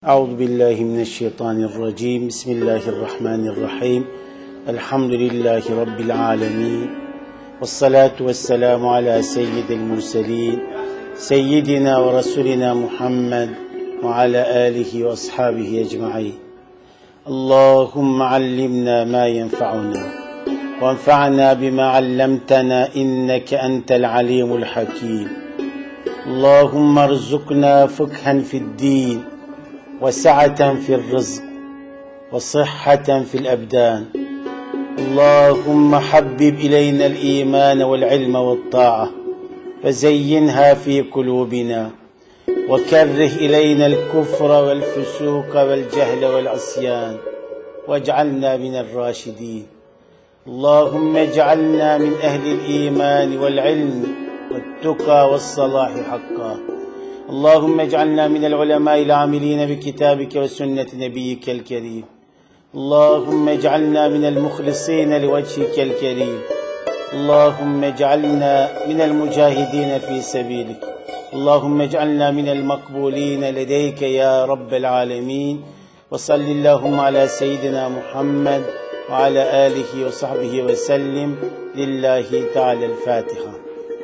Euzubillahimineşşeytanirracim. Bismillahirrahmanirrahim. Elhamdülillahi Rabbil alemin. Vessalatu vesselamu ala seyyidil murselin. Seyyidina ve Resulina Muhammed ve ala alihi ve ashabihi ecma'in. Allahümme allimna ma yenfa'una. Ve enfa'na bima allamtana inneke entel alimul hakim. Allahümme erzukna fıkhen fid din. وسعة في الرزق وصحة في الأبدان اللهم حبب إلينا الإيمان والعلم والطاعة وزينها في قلوبنا وكره إلينا الكفر والفسوق والجهل والعصيان واجعلنا من الراشدين اللهم اجعلنا من أهل الإيمان والعلم والتقى والصلاح حقا اللهم اجعلنا من العلماء العاملين بكتابك وسنة نبيك الكريم اللهم اجعلنا من المخلصين لوجهك الكريم اللهم اجعلنا من المجاهدين في سبيلك اللهم اجعلنا من المقبولين لديك يا رب العالمين وصل اللهم على سيدنا محمد وعلى آله وصحبه وسلم لله تعالى الفاتحة.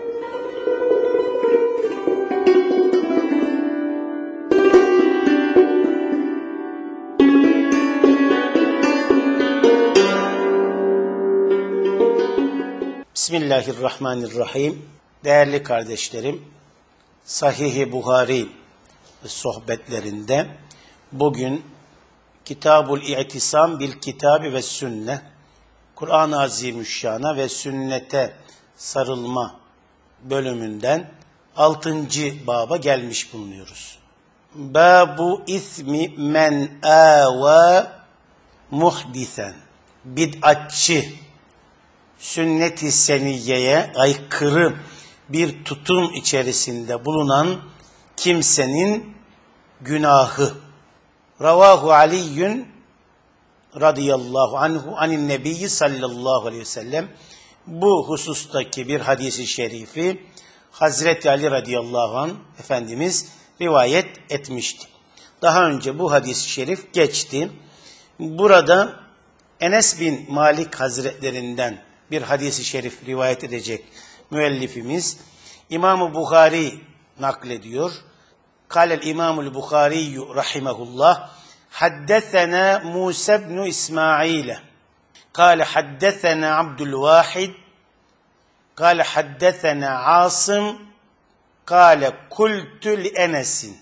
Bismillahirrahmanirrahim. Değerli kardeşlerim, Sahih-i Buhari sohbetlerinde bugün Kitabul İ'tisam bil Kitabi ve Sünne, Kur'an-ı Azimüşşan'a ve sünnete sarılma bölümünden 6. baba gelmiş bulunuyoruz. Babu ismi men âvâ muhdisen, bid'atçı, sünnet-i seniyyeye aykırı bir tutum içerisinde bulunan kimsenin günahı. Ravahu Aliyyün radıyallahu anhu anin nebiyyi sallallahu aleyhi ve sellem. Bu husustaki bir hadisi şerifi Hazreti Ali radıyallahu anh Efendimiz rivayet etmişti. Daha önce bu hadis-i şerif geçti. Burada Enes bin Malik Hazretlerinden bir hadis-i şerif rivayet edecek müellifimiz İmam-ı Buhari naklediyor. Kâlel İmamul Buhari rahimehullah haddesena Musa ibn İsmail kâle haddesena Abdülvahid kâle haddesena Asım kâle kultu li Enes'in.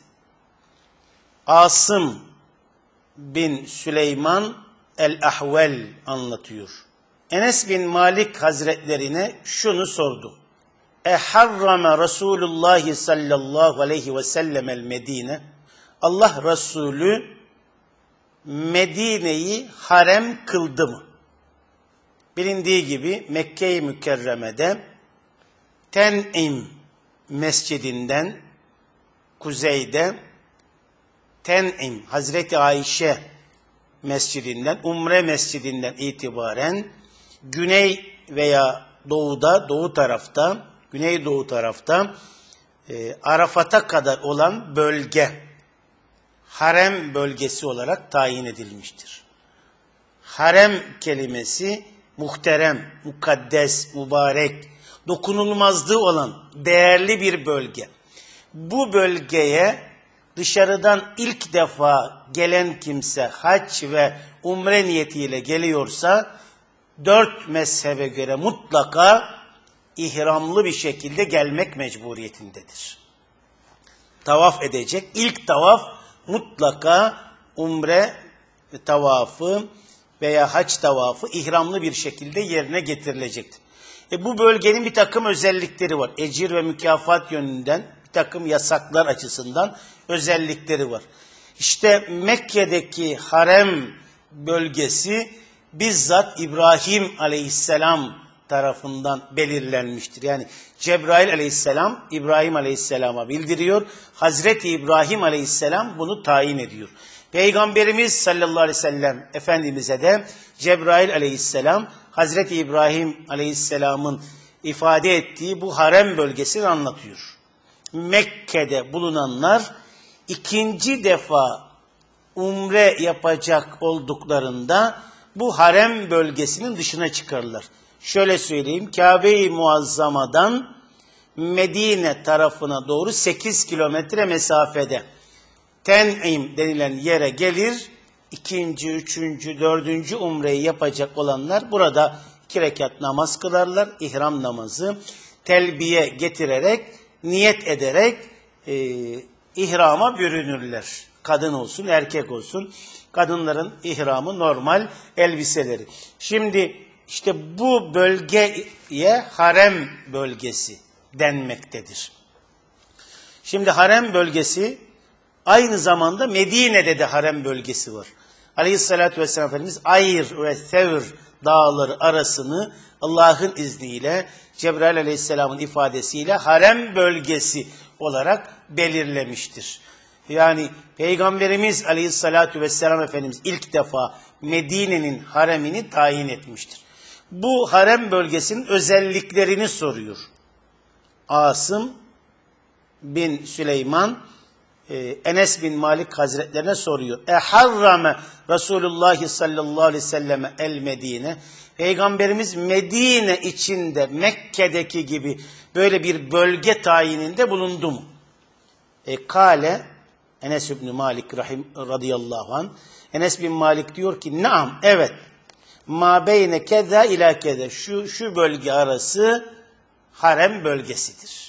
Asım bin Süleyman el-Ahvel anlatıyor. Enes bin Malik Hazretlerine şunu sordu. Eharrama Resulullah sallallahu aleyhi ve sellem el Medine. Allah Resulü Medine'yi harem kıldı mı? Bilindiği gibi Mekke-i Mükerreme'de Ten'im mescidinden kuzeyde, Ten'im Hazreti Ayşe mescidinden, Umre mescidinden itibaren güney veya doğuda, güneydoğu tarafta Arafat'a kadar olan bölge harem bölgesi olarak tayin edilmiştir. Harem kelimesi muhterem, mukaddes, mübarek, dokunulmazlığı olan değerli bir bölge. Bu bölgeye dışarıdan ilk defa gelen kimse hac ve umre niyetiyle geliyorsa 4 mezhebe göre mutlaka ihramlı bir şekilde gelmek mecburiyetindedir. Tavaf edecek. İlk tavaf mutlaka umre tavafı veya hac tavafı ihramlı bir şekilde yerine getirilecektir. Bu bölgenin bir takım özellikleri var. Ecir ve mükafat yönünden bir takım yasaklar açısından özellikleri var. İşte Mekke'deki harem bölgesi bizzat İbrahim aleyhisselam tarafından belirlenmiştir. Yani Cebrail aleyhisselam İbrahim aleyhisselama bildiriyor. Hazreti İbrahim aleyhisselam bunu tayin ediyor. Peygamberimiz sallallahu aleyhi ve sellem Efendimiz'e de Cebrail aleyhisselam Hazreti İbrahim aleyhisselamın ifade ettiği bu harem bölgesini anlatıyor. Mekke'de bulunanlar ikinci defa umre yapacak olduklarında bu harem bölgesinin dışına çıkarlar. Şöyle söyleyeyim, Kabe-i Muazzama'dan Medine tarafına doğru 8 kilometre mesafede Ten'im denilen yere gelir. İkinci, üçüncü, dördüncü umreyi yapacak olanlar burada 2 rekat namaz kılarlar. İhram namazı. Telbiye getirerek, niyet ederek ihrama bürünürler. Kadın olsun, erkek olsun. Kadınların ihramı normal elbiseleri. Şimdi işte bu bölgeye harem bölgesi denmektedir. Şimdi harem bölgesi aynı zamanda Medine'de de harem bölgesi var. Aleyhissalatü vesselam Efendimiz Ayr ve Sevr dağları arasını Allah'ın izniyle Cebrail Aleyhisselam'ın ifadesiyle harem bölgesi olarak belirlemiştir. Yani Peygamberimiz Aleyhissalatü vesselam Efendimiz ilk defa Medine'nin haremini tayin etmiştir. Bu harem bölgesinin özelliklerini soruyor. Asım bin Süleyman Enes bin Malik Hazretlerine soruyor. Eharrame Resulullah sallallahu aleyhi ve selleme el Medine. Peygamberimiz Medine içinde Mekke'deki gibi böyle bir bölge tayininde bulundu mu? Kale Enes bin Malik radıyallahu anh. Enes bin Malik diyor ki naam, evet. Ma beyne keza ila keza. Şu bölge arası harem bölgesidir.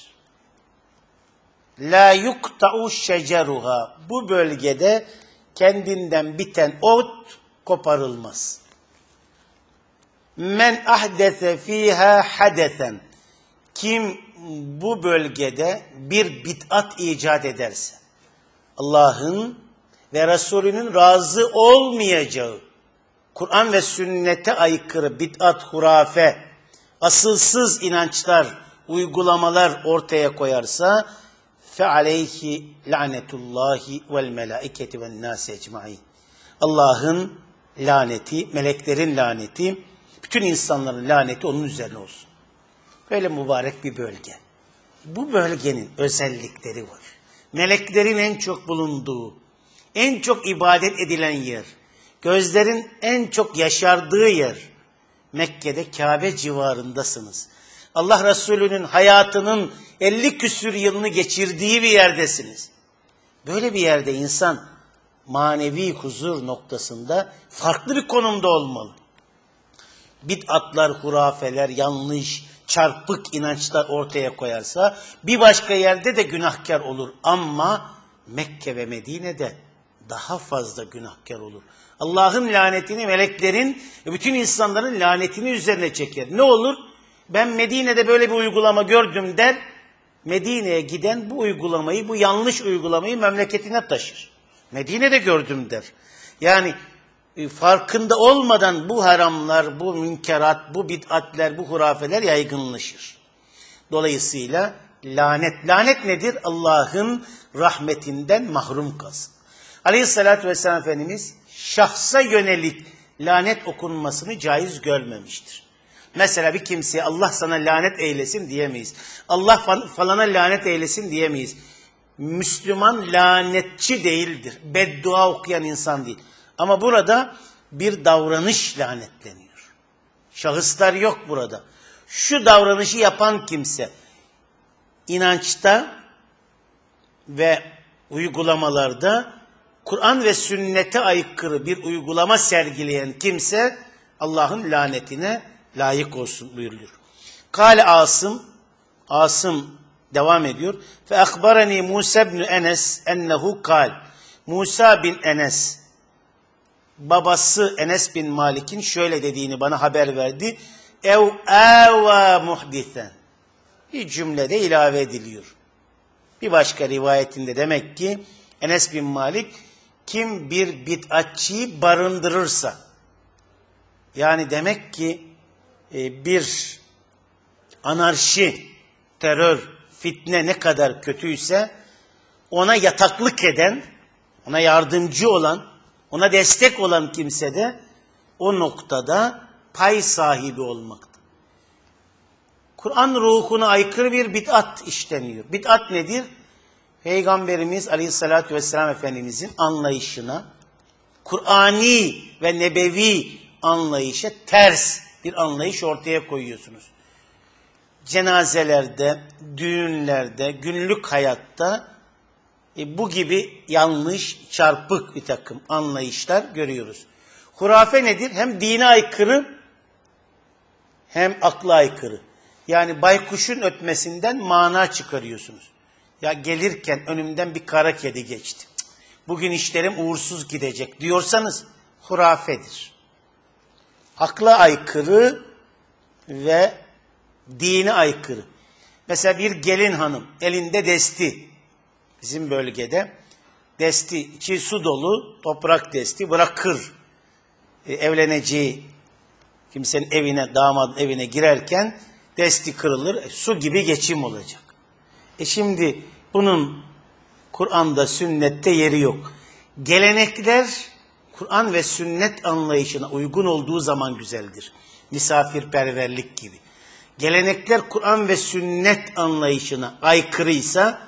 La yukta'u şeceruha. Bu bölgede kendinden biten ot koparılmaz. Men ahdese fiha hadesen. Kim bu bölgede bir bid'at icat ederse, Allah'ın ve Resulünün razı olmayacağı, Kur'an ve sünnete aykırı bid'at, hurafe, asılsız inançlar, uygulamalar ortaya koyarsa, فَعَلَيْهِ لَعْنَةُ اللّٰهِ وَالْمَلَائِكَةِ وَالنَّاسِ اَجْمَعِينَ. Allah'ın laneti, meleklerin laneti, bütün insanların laneti onun üzerine olsun. Böyle mübarek bir bölge. Bu bölgenin özellikleri var. Meleklerin en çok bulunduğu, en çok ibadet edilen yer, gözlerin en çok yaşardığı yer. Mekke'de Kabe civarındasınız. Allah Resulü'nün hayatının 50 küsür yılını geçirdiği bir yerdesiniz. Böyle bir yerde insan manevi huzur noktasında farklı bir konumda olmalı. Bid'atlar, hurafeler, yanlış, çarpık inançlar ortaya koyarsa bir başka yerde de günahkar olur. Ama Mekke ve Medine'de daha fazla günahkar olur. Allah'ın lanetini, meleklerin ve bütün insanların lanetini üzerine çeker. Ne olur? Ben Medine'de böyle bir uygulama gördüm der. Medine'ye giden bu uygulamayı, bu yanlış uygulamayı memleketine taşır. Medine'de gördüm der. Yani farkında olmadan bu haramlar, bu münkerat, bu bid'atler, bu hurafeler yaygınlaşır. Dolayısıyla lanet. Lanet nedir? Allah'ın rahmetinden mahrum kalsın. Aleyhissalatü vesselam Efendimiz şahsa yönelik lanet okunmasını caiz görmemiştir. Mesela bir kimseye Allah sana lanet eylesin diyemeyiz. Allah falana lanet eylesin diyemeyiz. Müslüman lanetçi değildir. Beddua okuyan insan değil. Ama burada bir davranış lanetleniyor. Şahıslar yok burada. Şu davranışı yapan kimse inançta ve uygulamalarda Kur'an ve sünnete aykırı bir uygulama sergileyen kimse Allah'ın lanetine layık olsun buyuruyor. Kale Asım devam ediyor. Fe akbarani Musa bin Enes ennehu kal. Musa bin Enes, babası Enes bin Malik'in şöyle dediğini bana haber verdi. Ev ava muhdisen. Bir cümlede ilave ediliyor. Bir başka rivayetinde demek ki Enes bin Malik kim bir bid'atçıyı barındırırsa, yani demek ki bir anarşi, terör, fitne ne kadar kötüyse ona yataklık eden, ona yardımcı olan, ona destek olan kimse de o noktada pay sahibi olmakta. Kur'an ruhuna aykırı bir bid'at işleniyor. Bid'at nedir? Peygamberimiz Aleyhisselatü Vesselam Efendimizin anlayışına, Kur'ani ve nebevi anlayışa ters bir anlayış ortaya koyuyorsunuz. Cenazelerde, düğünlerde, günlük hayatta bu gibi yanlış, çarpık bir takım anlayışlar görüyoruz. Hurafe nedir? Hem dine aykırı hem akla aykırı. Yani baykuşun ötmesinden mana çıkarıyorsunuz. Ya gelirken önümden bir kara kedi geçti. Bugün işlerim uğursuz gidecek diyorsanız hurafedir. Akla aykırı ve dine aykırı. Mesela bir gelin hanım elinde desti. Bizim bölgede desti, içi su dolu toprak desti bırakır. Evleneceği kimsenin evine, damadın evine girerken desti kırılır. Su gibi geçim olacak. Şimdi bunun Kur'an'da, sünnette yeri yok. Gelenekler Kur'an ve sünnet anlayışına uygun olduğu zaman güzeldir. Misafirperverlik gibi. Gelenekler Kur'an ve sünnet anlayışına aykırıysa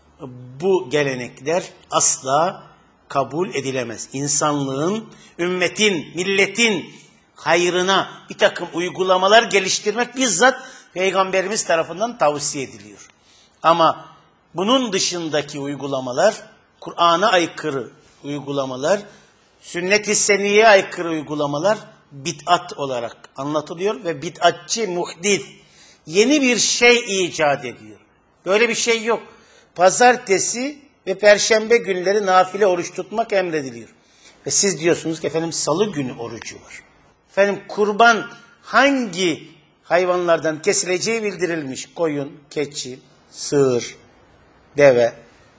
bu gelenekler asla kabul edilemez. İnsanlığın, ümmetin, milletin hayrına bir takım uygulamalar geliştirmek bizzat Peygamberimiz tarafından tavsiye ediliyor. Ama bunun dışındaki uygulamalar, Kur'an'a aykırı uygulamalar, sünnet-i seniyye aykırı uygulamalar bid'at olarak anlatılıyor ve bid'atçı muhdis yeni bir şey icat ediyor. Böyle bir şey yok. Pazartesi ve perşembe günleri nafile oruç tutmak emrediliyor. Ve siz diyorsunuz ki efendim salı günü orucu var. Efendim kurban hangi hayvanlardan kesileceği bildirilmiş. Koyun, keçi, sığır, deve,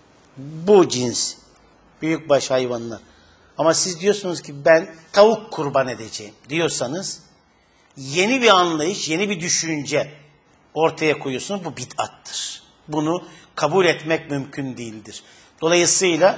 bu cins büyükbaş hayvanlar. Ama siz diyorsunuz ki ben tavuk kurban edeceğim diyorsanız yeni bir anlayış, yeni bir düşünce ortaya koyuyorsunuz. Bu bid'attır. Bunu kabul etmek mümkün değildir. Dolayısıyla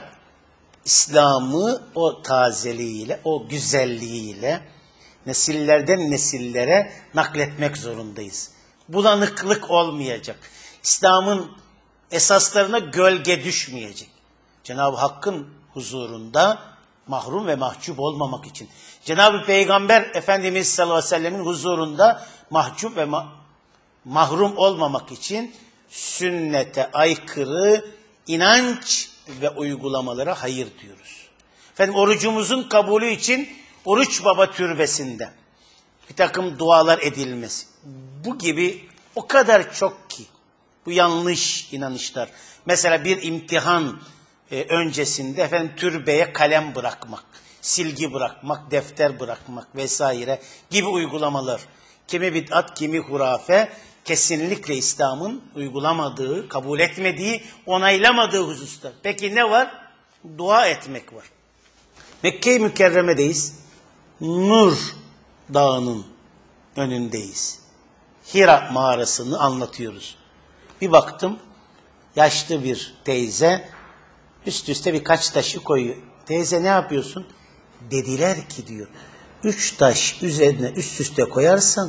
İslam'ı o tazeliğiyle, o güzelliğiyle nesillerden nesillere nakletmek zorundayız. Bulanıklık olmayacak. İslam'ın esaslarına gölge düşmeyecek. Cenab-ı Hakk'ın huzurunda mahrum ve mahcup olmamak için. Cenab-ı Peygamber Efendimiz sallallahu aleyhi ve sellemin huzurunda mahcup ve mahrum olmamak için sünnete aykırı inanç ve uygulamalara hayır diyoruz. Efendim orucumuzun kabulü için Oruç Baba türbesinde bir takım dualar edilmesi. Bu gibi o kadar çok ki bu yanlış inanışlar. Mesela bir imtihan öncesinde efendim türbeye kalem bırakmak, silgi bırakmak, defter bırakmak vesaire gibi uygulamalar. Kimi bid'at, kimi hurafe, kesinlikle İslam'ın uygulamadığı, kabul etmediği, onaylamadığı hususlar. Peki ne var? Dua etmek var. Mekke-i Mükerreme'deyiz. Nur Dağı'nın önündeyiz. Hira mağarasını anlatıyoruz. Bir baktım, yaşlı bir teyze üst üste birkaç taşı koyuyor. Teyze ne yapıyorsun? Dediler ki diyor, 3 taş üzerine üst üste koyarsan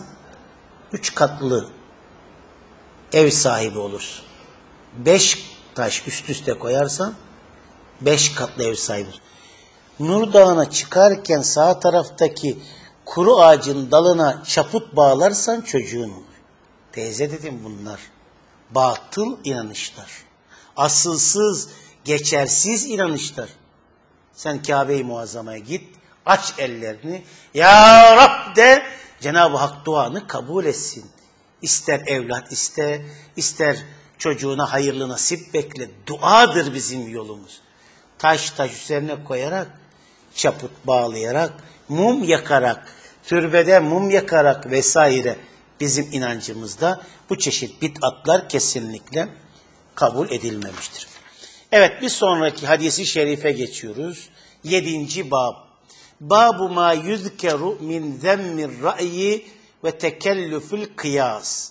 3 katlı ev sahibi olursun. 5 taş üst üste koyarsan 5 katlı ev sahibi olursun. Nur Dağı'na çıkarken sağ taraftaki kuru ağacın dalına çaput bağlarsan çocuğun olur. Teyze dedim bunlar batıl inanışlar. Asılsız, geçersiz inanışlar. Sen Kabe-i Muazzama'ya git, aç ellerini, Ya Rab de, Cenab-ı Hak duanı kabul etsin. İster evlat iste, ister çocuğuna hayırlı nasip bekle. Duadır bizim yolumuz. Taş üzerine koyarak, çaput bağlayarak, mum yakarak, türbede mum yakarak vesaire bizim inancımızda bu çeşit bid'atlar kesinlikle kabul edilmemiştir. Evet, bir sonraki hadisi şerife geçiyoruz. 7. bab. Babu ma yuzkeru min zemmir ra'yi ve tekellüfül kıyas.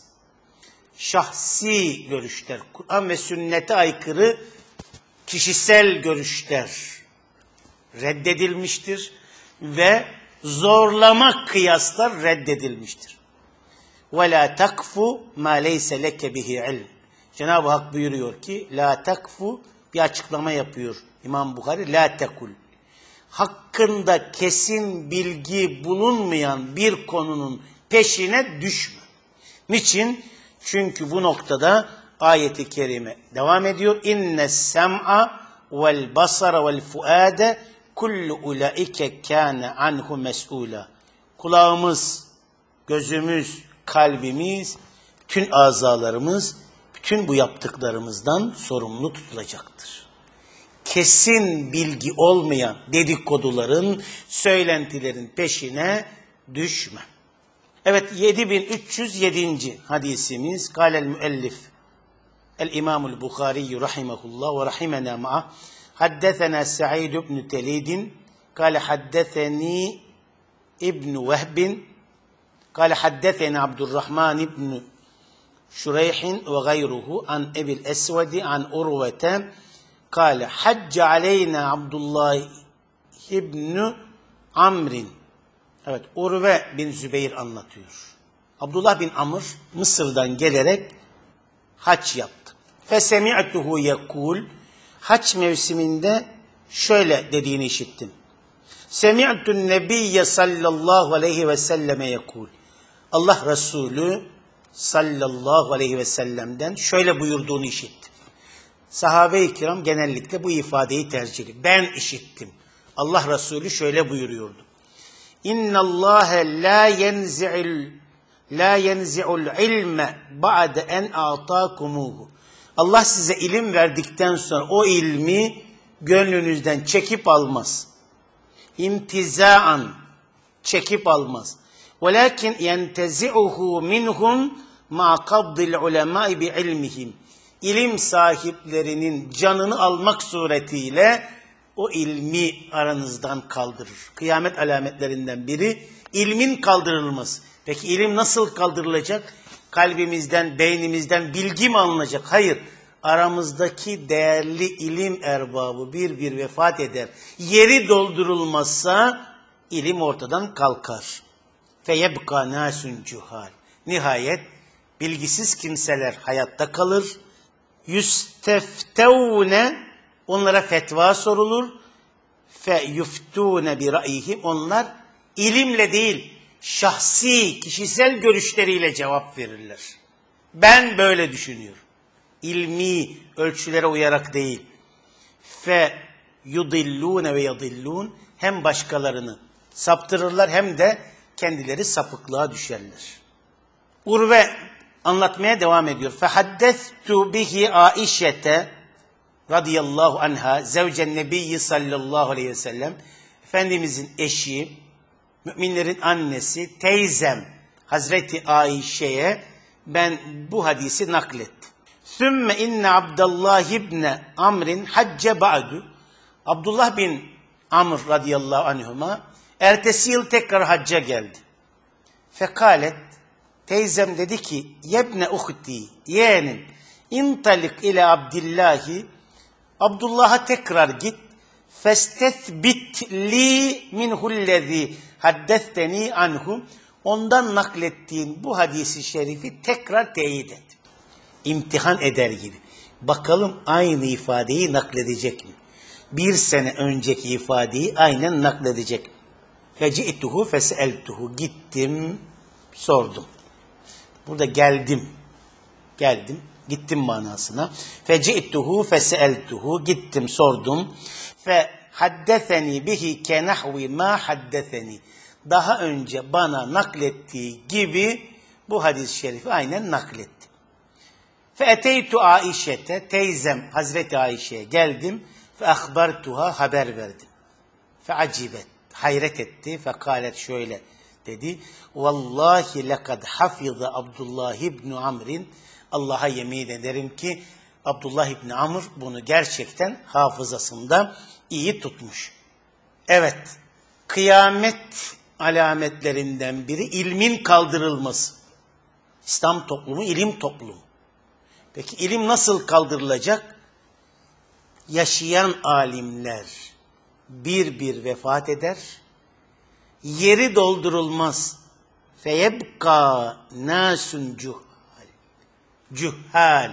Şahsi görüşler, Kur'an ve sünnete aykırı kişisel görüşler reddedilmiştir ve zorlama kıyaslar reddedilmiştir. وَلَا تَكْفُ مَا لَيْسَ لَكَ بِهِ عِلْمٍ. Cenab-ı Hak buyuruyor ki, la takfu, bir açıklama yapıyor İmam Bukhari, la tekul. hakkında kesin bilgi bulunmayan bir konunun peşine düşme. Niçin? Çünkü bu noktada ayet-i kerime devam ediyor. İnne sem'a vel basara vel fuade kullu ulaike kâne anhu mes'ûlâ. Kulağımız, gözümüz, kalbimiz, bütün azalarımız, bütün bu yaptıklarımızdan sorumlu tutulacaktır. Kesin bilgi olmayan dedikoduların, söylentilerin peşine düşme. Evet, 7307. hadisimiz. Kâlel müellif el-İmamul Bukhari rahimehullah ve rahimena ma'ah. Haddesena Sa'id ibn Telid kâle haddeseni İbn Vehb kâle haddesena Abdurrahman ibn Şureyh ve gayruhu an Ebil Esved an Urvete kâle hacce aleyna Abdullah ibn Amrin. Evet, Urve bin Zübeyir anlatıyor. Abdullah bin Amr Mısır'dan gelerek hac yaptı. Fesemi'tuhu yekul, hac mevsiminde şöyle dediğini işittim. Semi'tun nebiyye sallallahu aleyhi ve selleme yekul. Allah Resulü sallallahu aleyhi ve sellem'den şöyle buyurduğunu işittim. Sahabe-i kiram genellikle bu ifadeyi tercih ediyor. Ben işittim. Allah Resulü şöyle buyuruyordu. İnna Allah la yenzi'ul ilme ba'de en a'takumuhu. Allah size ilim verdikten sonra o ilmi gönlünüzden çekip almaz. İntiza'an çekip almaz. Velakin yentezi'uhu minhum ma qabdil ulema'i bi ilmihim. İlim sahiplerinin canını almak suretiyle o ilmi aranızdan kaldırır. Kıyamet alametlerinden biri ilmin kaldırılması. Peki ilim nasıl kaldırılacak? Kalbimizden, beynimizden bilgi mi alınacak? Hayır. Aramızdaki değerli ilim erbabı bir bir vefat eder. Yeri doldurulmazsa ilim ortadan kalkar. Feyebka nasun cuhal. Nihayet bilgisiz kimseler hayatta kalır. Yüsteftevne, onlara fetva sorulur. Fe yuftune bi ra'yihim, onlar ilimle değil, şahsi, kişisel görüşleriyle cevap verirler. Ben böyle düşünüyorum. İlmi ölçülere uyarak değil. Fe yudillune ve yadillun, hem başkalarını saptırırlar hem de kendileri sapıklığa düşerler. Urve anlatmaya devam ediyor. Fehaddestu bihi Aişete radıyallahu anha zevcen nebiyyi sallallahu aleyhi ve sellem, Efendimizin eşi, müminlerin annesi, teyzem Hazreti Ayşe'ye ben bu hadisi naklettim. Sümme inne Abdullah ibn Amr'in hacce ba'du. Abdullah bin Amr radıyallahu anhuma ertesi yıl tekrar hacca geldi. Fekalet, teyzem dedi ki, yebne uhti, yeğenim, intalik ile Abdillahi, Abdullah'a tekrar git, festethbit li minhullezi haddesteni anhu, ondan naklettiğin bu hadisi şerifi tekrar teyit et. İmtihan eder gibi. Bakalım aynı ifadeyi nakledecek mi? Bir sene önceki ifadeyi aynen nakledecek mi? Feci'tuhu feseltuhu, gittim, sordum. Burada geldim, gittim manasına. Feci'tuhu feseltuhu, gittim, sordum. Fe haddeseni bihi kenahvi ma haddeseni. Daha önce bana naklettiği gibi bu hadis-i şerifi aynen nakletti. Fe eteytu Aişete, teyzem Hazreti Ayşe'ye geldim. Fe ahbartuha, haber verdim. Fe acibet, hayret etti. Fe kâlet, şöyle dedi. Vallahi lekad hafiza Abdullah ibn Amr'in, Allah'a yemin ederim ki Abdullah ibn Amr bunu gerçekten hafızasında iyi tutmuş. Evet, kıyamet alametlerinden biri ilmin kaldırılması. İslam toplumu ilim toplumu. Peki ilim nasıl kaldırılacak? Yaşayan alimler bir bir vefat eder. Yeri doldurulmaz. Feyebka nasun cuhal.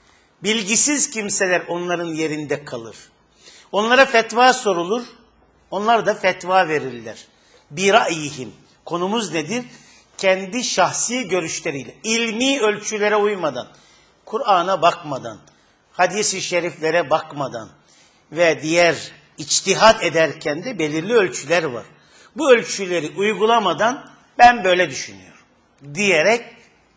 Bilgisiz kimseler onların yerinde kalır. Onlara fetva sorulur. Onlar da fetva verirler. Bira'yihim. Konumuz nedir? Kendi şahsi görüşleriyle, ilmi ölçülere uymadan, Kur'an'a bakmadan, hadis-i şeriflere bakmadan ve diğer içtihat ederken de belirli ölçüler var. Bu ölçüleri uygulamadan ben böyle düşünüyorum diyerek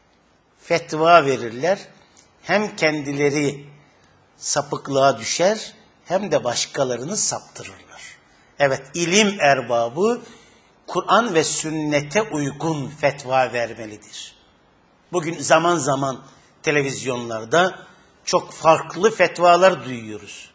fetva verirler. Hem kendileri sapıklığa düşer hem de başkalarını saptırırlar. Evet, ilim erbabı Kur'an ve sünnete uygun fetva vermelidir. Bugün zaman zaman televizyonlarda çok farklı fetvalar duyuyoruz.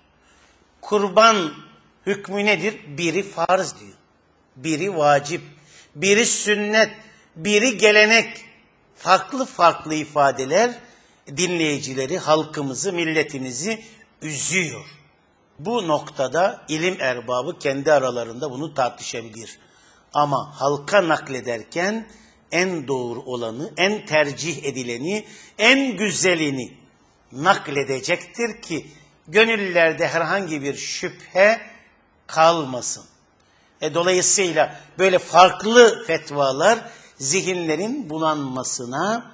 Kurban hükmü nedir? Biri farz diyor, biri vacip, biri sünnet, biri gelenek. Farklı farklı ifadeler dinleyicileri, halkımızı, milletimizi üzüyor. Bu noktada ilim erbabı kendi aralarında bunu tartışabilir. Ama halka naklederken en doğru olanı, en tercih edileni, en güzelini nakledecektir ki gönüllerde herhangi bir şüphe kalmasın. Dolayısıyla böyle farklı fetvalar zihinlerin bulanmasına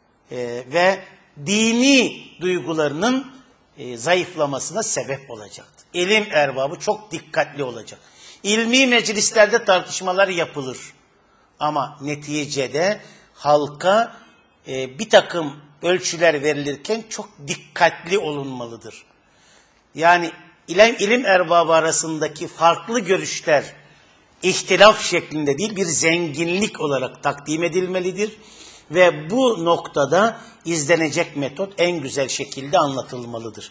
ve dini duygularının zayıflamasına sebep olacaktır. İlim erbabı çok dikkatli olacak. İlmi meclislerde tartışmalar yapılır. Ama neticede halka bir takım ölçüler verilirken çok dikkatli olunmalıdır. Yani ilim erbabı arasındaki farklı görüşler ihtilaf şeklinde değil, bir zenginlik olarak takdim edilmelidir. Ve bu noktada izlenecek metot en güzel şekilde anlatılmalıdır.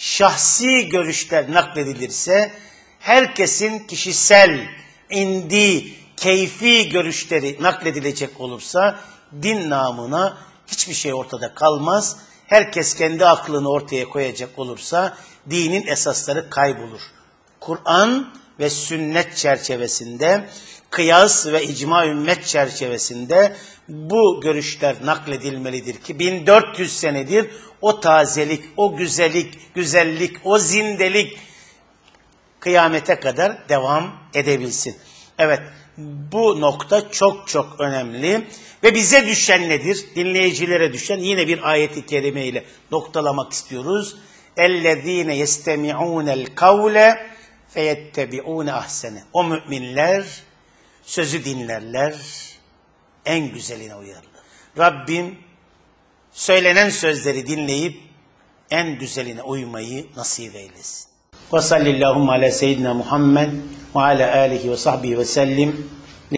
Şahsi görüşler nakledilirse, herkesin kişisel, indi, keyfi görüşleri nakledilecek olursa, din namına hiçbir şey ortada kalmaz. Herkes kendi aklını ortaya koyacak olursa, dinin esasları kaybolur. Kur'an ve sünnet çerçevesinde, kıyas ve icma ümmet çerçevesinde bu görüşler nakledilmelidir ki 1400 senedir o tazelik, o güzellik, o zindelik kıyamete kadar devam edebilsin. Evet, bu nokta çok çok önemli ve bize düşen nedir? Dinleyicilere düşen yine bir ayeti kerime ile noktalamak istiyoruz. اَلَّذ۪ينَ يَسْتَمِعُونَ الْقَوْلَ فَيَتَّبِعُونَ ahsene. O müminler sözü dinlerler, en güzeline uyarlar. Rabbim söylenen sözleri dinleyip en güzeline uymayı nasip eylesin. Ve sallallahu ala seyyidina Muhammed ve ala alihi ve sahbihi ve sellim.